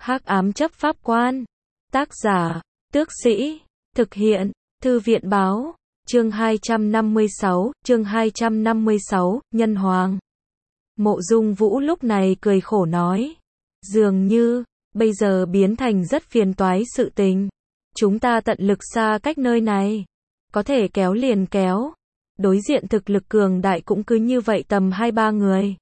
Hắc ám chấp pháp quan. Tác giả, Tước Sĩ. Thực hiện, Thư viện báo. Chương 256, Nhân Hoàng. Mộ Dung Vũ lúc này cười khổ nói. Dường như, bây giờ biến thành rất phiền toái sự tình. Chúng ta tận lực xa cách nơi này. Có thể kéo liền kéo. Đối diện thực lực cường đại cũng cứ như vậy tầm 2-3 người.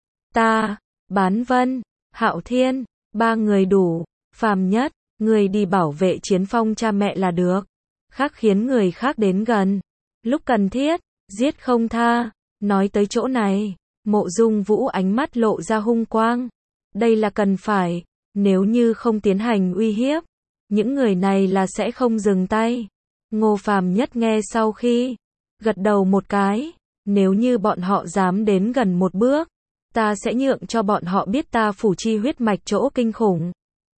Ta, Bán Vân, Hạo Thiên, 3 người đủ. Phàm Nhất, người đi bảo vệ Chiến Phong cha mẹ là được. Khác khiến người khác đến gần. Lúc cần thiết, giết không tha. Nói tới chỗ này, Mộ Dung Vũ ánh mắt lộ ra hung quang. Đây là cần phải, nếu như không tiến hành uy hiếp, những người này là sẽ không dừng tay. Ngô Phàm Nhất nghe sau khi gật đầu một cái, nếu như bọn họ dám đến gần một bước, ta sẽ nhượng cho bọn họ biết ta phủ chi huyết mạch chỗ kinh khủng,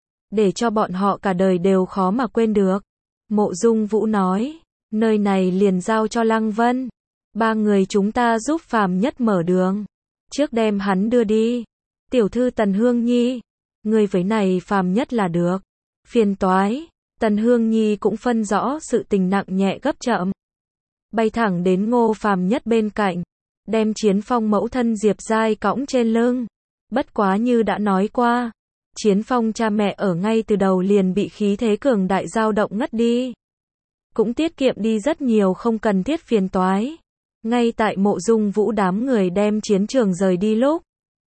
để cho bọn họ cả đời đều khó mà quên được. Mộ Dung Vũ nói, nơi này liền giao cho Lăng Vân, 3 người chúng ta giúp Phàm Nhất mở đường, trước đem hắn đưa đi. Tiểu thư Tần Hương Nhi, người với này Phàm Nhất là được. Phiền toái. Tần Hương Nhi cũng phân rõ sự tình nặng nhẹ gấp chậm. Bay thẳng đến Ngô Phàm Nhất bên cạnh, đem Chiến Phong mẫu thân Diệp Giai cõng trên lưng. Bất quá như đã nói qua, Chiến Phong cha mẹ ở ngay từ đầu liền bị khí thế cường đại dao động ngất đi. Cũng tiết kiệm đi rất nhiều không cần thiết phiền toái. Ngay tại Mộ Dung Vũ đám người đem chiến trường rời đi lúc,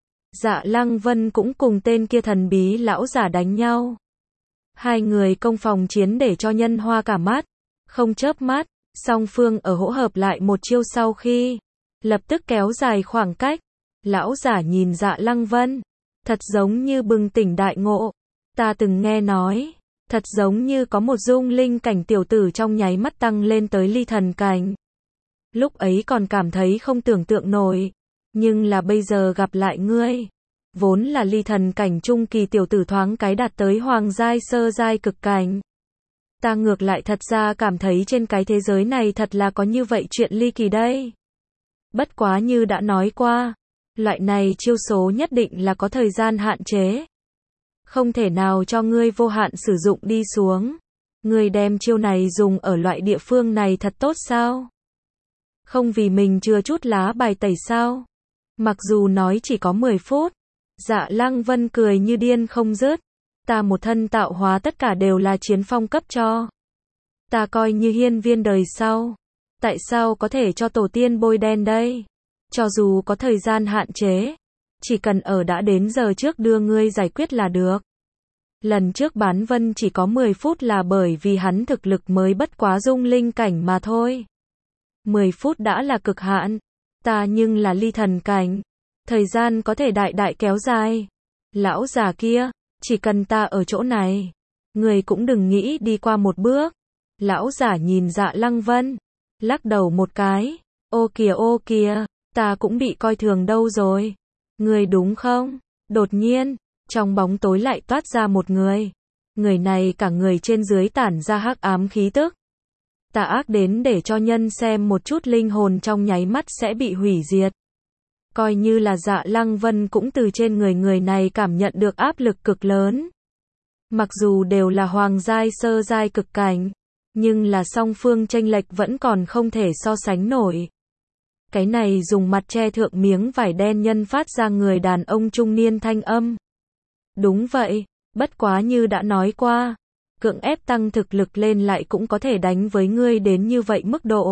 Dạ Lăng Vân cũng cùng tên kia thần bí lão giả đánh nhau. Hai người công phòng chiến để cho Nhân Hoa cả mắt, không chớp mắt, song phương ở hỗ hợp lại một chiêu sau khi lập tức kéo dài khoảng cách. Lão giả nhìn Dạ Lăng Vân, thật giống như bừng tỉnh đại ngộ. Ta từng nghe nói, thật giống như có một dung linh cảnh tiểu tử trong nháy mắt tăng lên tới ly thần cảnh. Lúc ấy còn cảm thấy không tưởng tượng nổi, nhưng là bây giờ gặp lại ngươi, vốn là ly thần cảnh trung kỳ tiểu tử thoáng cái đạt tới hoàng giai sơ giai cực cảnh. Ta ngược lại thật ra cảm thấy trên cái thế giới này thật là có như vậy chuyện ly kỳ đây. Bất quá như đã nói qua, loại này chiêu số nhất định là có thời gian hạn chế. Không thể nào cho ngươi vô hạn sử dụng đi xuống. Ngươi đem chiêu này dùng ở loại địa phương này thật tốt sao? Không vì mình chừa chút lá bài tẩy sao? Mặc dù nói chỉ có 10 phút, Dạ Lăng Vân cười như điên không dứt. Ta một thân tạo hóa tất cả đều là Chiến Phong cấp cho. Ta coi như hiên viên đời sau. Tại sao có thể cho tổ tiên bôi đen đây? Cho dù có thời gian hạn chế, chỉ cần ở đã đến giờ trước đưa ngươi giải quyết là được. Lần trước Bán Vân chỉ có 10 phút là bởi vì hắn thực lực mới bất quá dung linh cảnh mà thôi. 10 phút đã là cực hạn. Ta nhưng là ly thần cảnh. Thời gian có thể đại đại kéo dài. Lão già kia, chỉ cần ta ở chỗ này, người cũng đừng nghĩ đi qua một bước. Lão giả nhìn Dạ Lăng Vân, lắc đầu một cái. Ô kìa, ta cũng bị coi thường đâu rồi. Người đúng không? Đột nhiên, trong bóng tối lại toát ra một người. Người này cả người trên dưới tản ra hắc ám khí tức. Tà ác đến để cho nhân xem một chút linh hồn trong nháy mắt sẽ bị hủy diệt. Coi như là Dạ Lăng Vân cũng từ trên người này cảm nhận được áp lực cực lớn. Mặc dù đều là hoàng giai sơ giai cực cảnh, nhưng là song phương chênh lệch vẫn còn không thể so sánh nổi. Cái này dùng mặt che thượng miếng vải đen nhân phát ra người đàn ông trung niên thanh âm. Đúng vậy, bất quá như đã nói qua, cưỡng ép tăng thực lực lên lại cũng có thể đánh với ngươi đến như vậy mức độ.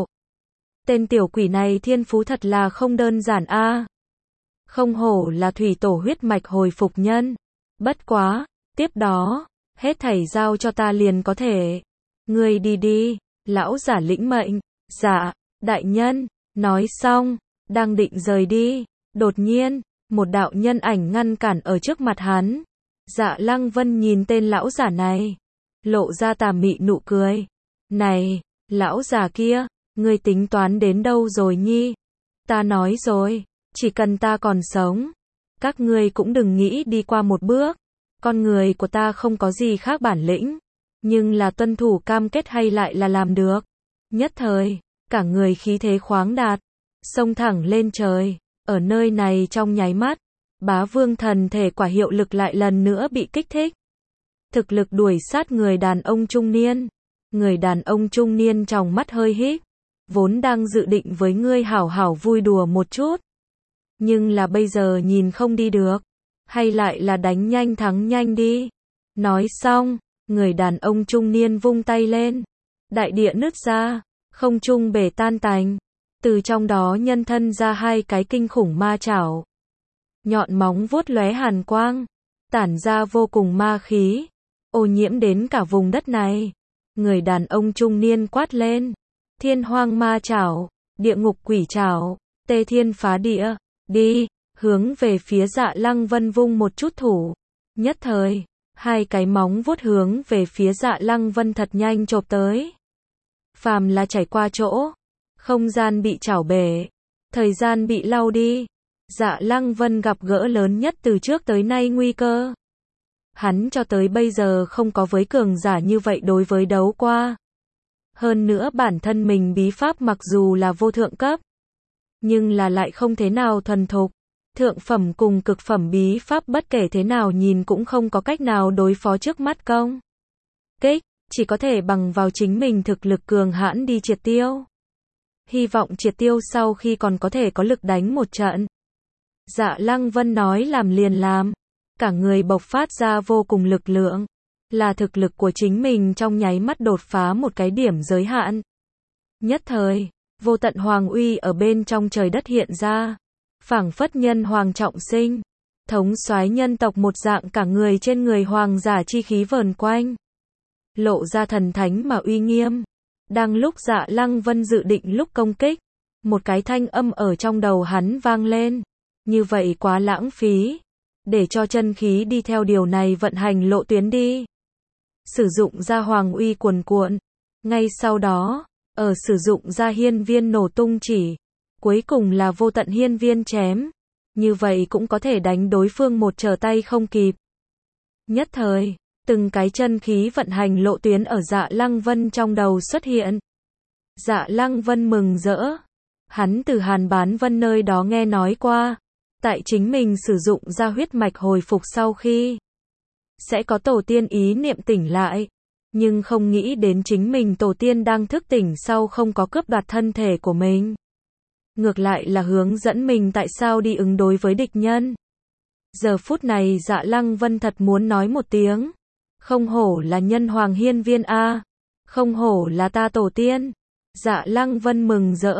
Tên tiểu quỷ này thiên phú thật là không đơn giản a. Không hổ là thủy tổ huyết mạch hồi phục nhân. Bất quá, tiếp đó, hết thảy giao cho ta liền có thể. Ngươi đi, lão giả lĩnh mệnh. Dạ, đại nhân, nói xong, đang định rời đi, đột nhiên, một đạo nhân ảnh ngăn cản ở trước mặt hắn. Dạ Lăng Vân nhìn tên lão giả này, lộ ra tà mị nụ cười. Này, lão già kia, ngươi tính toán đến đâu rồi nhi? Ta nói rồi, chỉ cần ta còn sống, các ngươi cũng đừng nghĩ đi qua một bước. Con người của ta không có gì khác bản lĩnh, nhưng là tuân thủ cam kết hay lại là làm được. Nhất thời, cả người khí thế khoáng đạt, xông thẳng lên trời. Ở nơi này trong nháy mắt, Bá Vương thần thể quả hiệu lực lại lần nữa bị kích thích. thực lực đuổi sát người đàn ông trung niên. Người đàn ông trung niên tròng mắt hơi híp, vốn đang dự định với ngươi hảo hảo vui đùa một chút. Nhưng là bây giờ nhìn không đi được, hay lại là đánh nhanh thắng nhanh đi. Nói xong, người đàn ông trung niên vung tay lên, đại địa nứt ra, không trung bể tan tành, từ trong đó nhân thân ra hai cái kinh khủng ma chảo. Nhọn móng vuốt lóe hàn quang, tản ra vô cùng ma khí, ô nhiễm đến cả vùng đất này. Người đàn ông trung niên quát lên, thiên hoang ma chảo, địa ngục quỷ chảo, tê thiên phá địa, đi, hướng về phía Dạ Lăng Vân vung một chút thủ. Nhất thời, hai cái móng vuốt hướng về phía Dạ Lăng Vân thật nhanh chộp tới. Phàm là chảy qua chỗ, không gian bị chảo bể, thời gian bị lau đi. Dạ Lăng Vân gặp gỡ lớn nhất từ trước tới nay nguy cơ. Hắn cho tới bây giờ không có với cường giả như vậy đối với đấu qua. Hơn nữa bản thân mình bí pháp mặc dù là vô thượng cấp, nhưng là lại không thế nào thuần thục. Thượng phẩm cùng cực phẩm bí pháp bất kể thế nào nhìn cũng không có cách nào đối phó trước mắt công kích, chỉ có thể bằng vào chính mình thực lực cường hãn đi triệt tiêu. Hy vọng triệt tiêu sau khi còn có thể có lực đánh một trận. Dạ Lăng Vân nói làm liền làm, cả người bộc phát ra vô cùng lực lượng, là thực lực của chính mình trong nháy mắt đột phá một cái điểm giới hạn. Nhất thời, vô tận hoàng uy ở bên trong trời đất hiện ra, phảng phất nhân hoàng trọng sinh, thống soái nhân tộc một dạng, cả người trên người hoàng giả chi khí vờn quanh, lộ ra thần thánh mà uy nghiêm. Đang lúc Dạ Lăng Vân dự định lúc công kích, một cái thanh âm ở trong đầu hắn vang lên, như vậy quá lãng phí, để cho chân khí đi theo điều này vận hành lộ tuyến đi. Sử dụng ra hoàng uy cuồn cuộn, ngay sau đó, ở sử dụng ra hiên viên nổ tung chỉ, cuối cùng là vô tận hiên viên chém, như vậy cũng có thể đánh đối phương một trở tay không kịp. Nhất thời, từng cái chân khí vận hành lộ tuyến ở Dạ Lăng Vân trong đầu xuất hiện. Dạ Lăng Vân mừng rỡ, hắn từ Hàn Bán Vân nơi đó nghe nói qua, tại chính mình sử dụng ra huyết mạch hồi phục sau khi sẽ có tổ tiên ý niệm tỉnh lại, nhưng không nghĩ đến chính mình tổ tiên đang thức tỉnh sau không có cướp đoạt thân thể của mình, ngược lại là hướng dẫn mình tại sao đi ứng đối với địch nhân. Giờ phút này Dạ Lăng Vân thật muốn nói một tiếng, không hổ là nhân hoàng hiên viên a, không hổ là ta tổ tiên. Dạ Lăng Vân mừng rỡ,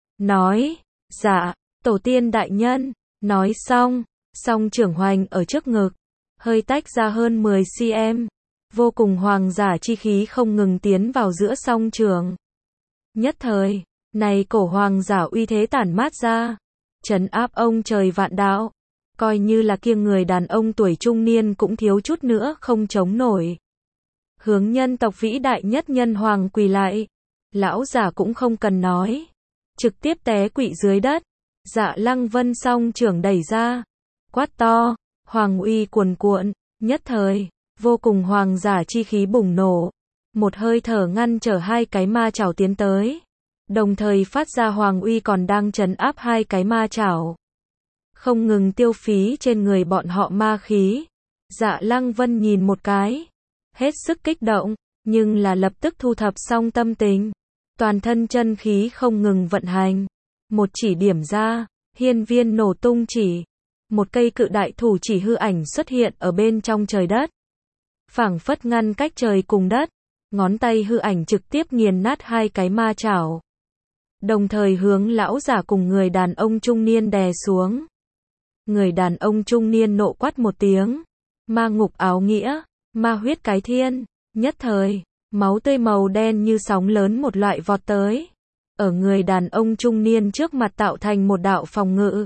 nói, dạ, tổ tiên đại nhân. Nói xong, song trưởng hoành ở trước ngực, hơi tách ra hơn 10 cm, vô cùng hoàng giả chi khí không ngừng tiến vào giữa song trường. Nhất thời, này cổ hoàng giả uy thế tản mát ra, trấn áp ông trời vạn đạo, coi như là kia người đàn ông tuổi trung niên cũng thiếu chút nữa không chống nổi. Hướng nhân tộc vĩ đại nhất nhân hoàng quỳ lại, lão giả cũng không cần nói, trực tiếp té quỵ dưới đất. Dạ Lăng Vân song trưởng đẩy ra, quát to, hoàng uy cuồn cuộn, nhất thời, vô cùng hoàng giả chi khí bùng nổ, một hơi thở ngăn trở hai cái ma chảo tiến tới, đồng thời phát ra hoàng uy còn đang trấn áp hai cái ma chảo, không ngừng tiêu phí trên người bọn họ ma khí. Dạ Lăng Vân nhìn một cái, hết sức kích động, nhưng là lập tức thu thập xong tâm tình, toàn thân chân khí không ngừng vận hành. Một chỉ điểm ra, hiên viên nổ tung chỉ, một cây cự đại thủ chỉ hư ảnh xuất hiện ở bên trong trời đất, phảng phất ngăn cách trời cùng đất, ngón tay hư ảnh trực tiếp nghiền nát hai cái ma chảo, đồng thời hướng lão giả cùng người đàn ông trung niên đè xuống. Người đàn ông trung niên nộ quát một tiếng, ma ngục áo nghĩa, ma huyết cái thiên, nhất thời, máu tươi màu đen như sóng lớn một loại vọt tới, ở người đàn ông trung niên trước mặt tạo thành một đạo phòng ngự.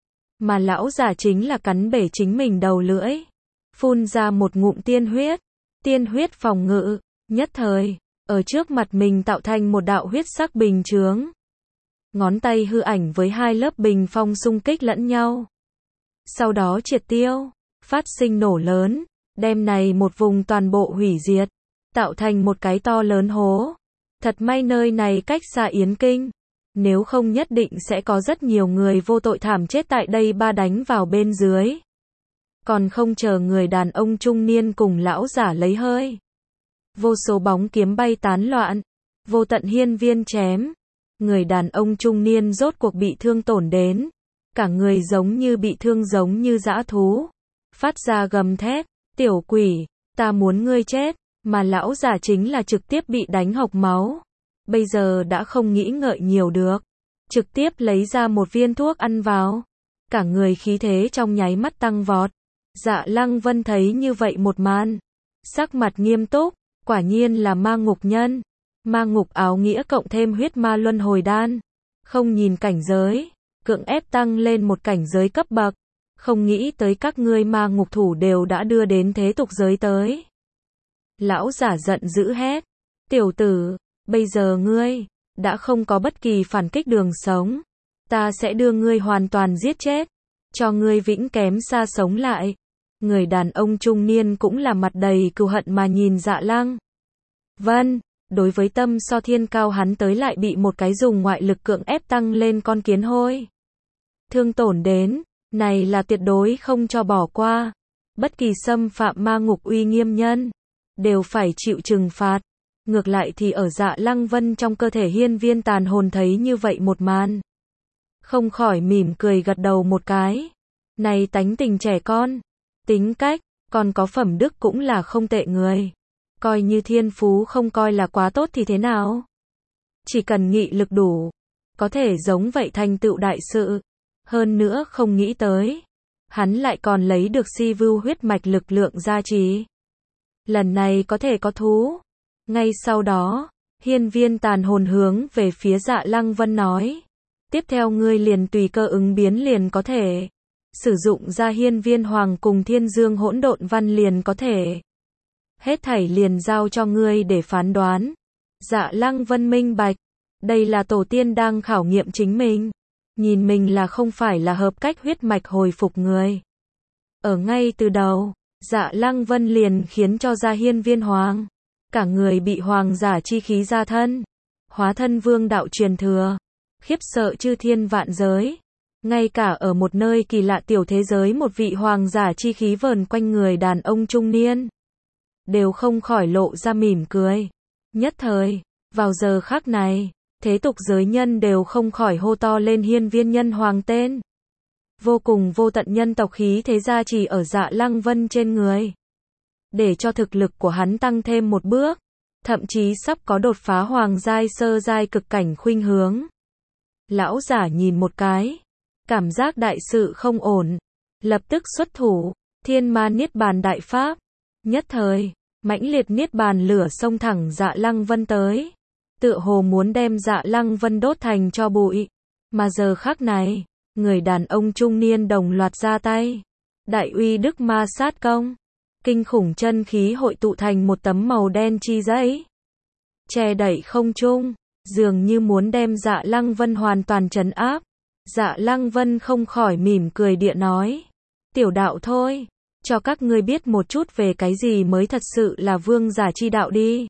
Mà lão giả chính là cắn bể chính mình đầu lưỡi, phun ra một ngụm tiên huyết phòng ngự, nhất thời, ở trước mặt mình tạo thành một đạo huyết sắc bình chướng. Ngón tay hư ảnh với hai lớp bình phong xung kích lẫn nhau. Sau đó triệt tiêu, phát sinh nổ lớn, đem này một vùng toàn bộ hủy diệt, tạo thành một cái to lớn hố. Thật may nơi này cách xa Yến Kinh, nếu không nhất định sẽ có rất nhiều người vô tội thảm chết tại đây ba đánh vào bên dưới. Còn không chờ người đàn ông trung niên cùng lão giả lấy hơi. Vô số bóng kiếm bay tán loạn, vô tận hiên viên chém. Người đàn ông trung niên rốt cuộc bị thương tổn đến. Cả người giống như bị thương giống như dã thú. Phát ra gầm thét, tiểu quỷ, ta muốn ngươi chết. Mà lão giả chính là trực tiếp bị đánh hộc máu. Bây giờ đã không nghĩ ngợi nhiều được. Trực tiếp lấy ra một viên thuốc ăn vào. Cả người khí thế trong nháy mắt tăng vọt. Dạ Lăng Vân thấy như vậy một màn. Sắc mặt nghiêm túc, quả nhiên là ma ngục nhân. Ma ngục áo nghĩa cộng thêm huyết ma luân hồi đan. Không nhìn cảnh giới, cưỡng ép tăng lên một cảnh giới cấp bậc. Không nghĩ tới các ngươi ma ngục thủ đều đã đưa đến thế tục giới tới. Lão giả giận dữ hét. Tiểu tử, bây giờ ngươi đã không có bất kỳ phản kích đường sống. Ta sẽ đưa ngươi hoàn toàn giết chết. Cho ngươi vĩnh kém xa sống lại. Người đàn ông trung niên cũng là mặt đầy cừu hận mà nhìn Dạ Lăng Vân. Đối với tâm so thiên cao hắn tới lại bị một cái dùng ngoại lực cưỡng ép tăng lên con kiến hôi. Thương tổn đến, này là tuyệt đối không cho bỏ qua. Bất kỳ xâm phạm ma ngục uy nghiêm nhân, đều phải chịu trừng phạt. Ngược lại thì ở Dạ Lăng Vân trong cơ thể hiên viên tàn hồn thấy như vậy một màn. Không khỏi mỉm cười gật đầu một cái. Này tánh tình trẻ con, tính cách, còn có phẩm đức cũng là không tệ người. Coi như thiên phú không coi là quá tốt thì thế nào? Chỉ cần nghị lực đủ, có thể giống vậy thành tựu đại sự. Hơn nữa không nghĩ tới, hắn lại còn lấy được si vưu huyết mạch lực lượng gia trì. Lần này có thể có thú. Ngay sau đó, hiên viên tàn hồn hướng về phía Dạ Lăng Vân nói. Tiếp theo ngươi liền tùy cơ ứng biến liền có thể. Sử dụng ra hiên viên hoàng cùng thiên dương hỗn độn văn liền có thể. Hết thảy liền giao cho ngươi để phán đoán. Dạ Lăng Vân minh bạch. Đây là tổ tiên đang khảo nghiệm chính mình. Nhìn mình là không phải là hợp cách huyết mạch hồi phục người. Ở ngay từ đầu, Dạ Lăng Vân liền khiến cho ra hiên viên hoàng. Cả người bị hoàng giả chi khí ra thân. Hóa thân vương đạo truyền thừa. Khiếp sợ chư thiên vạn giới. Ngay cả ở một nơi kỳ lạ tiểu thế giới một vị hoàng giả chi khí vờn quanh người đàn ông trung niên. Đều không khỏi lộ ra mỉm cười. Nhất thời, vào giờ khắc này, thế tục giới nhân đều không khỏi hô to lên hiên viên nhân hoàng tên. Vô cùng vô tận nhân tộc khí thế gia trì ở Dạ Lăng Vân trên người. Để cho thực lực của hắn tăng thêm một bước. Thậm chí sắp có đột phá hoàng giai sơ giai cực cảnh khuynh hướng. Lão giả nhìn một cái. Cảm giác đại sự không ổn. Lập tức xuất thủ. Thiên ma niết bàn đại pháp. Nhất thời, mãnh liệt niết bàn lửa xông thẳng Dạ Lăng Vân tới. Tựa hồ muốn đem Dạ Lăng Vân đốt thành cho bụi. Mà giờ khắc này, người đàn ông trung niên đồng loạt ra tay. Đại uy đức ma sát công. Kinh khủng chân khí hội tụ thành một tấm màu đen chi giấy. Che đậy không trung, dường như muốn đem Dạ Lăng Vân hoàn toàn trấn áp. Dạ Lăng Vân không khỏi mỉm cười địa nói. Tiểu đạo thôi, cho các ngươi biết một chút về cái gì mới thật sự là vương giả chi đạo đi.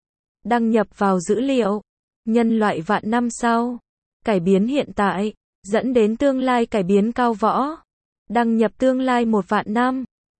Đăng nhập vào dữ liệu. Nhân loại vạn năm sau. Cải biến hiện tại, dẫn đến tương lai cải biến cao võ. Đăng nhập tương lai 1 vạn năm.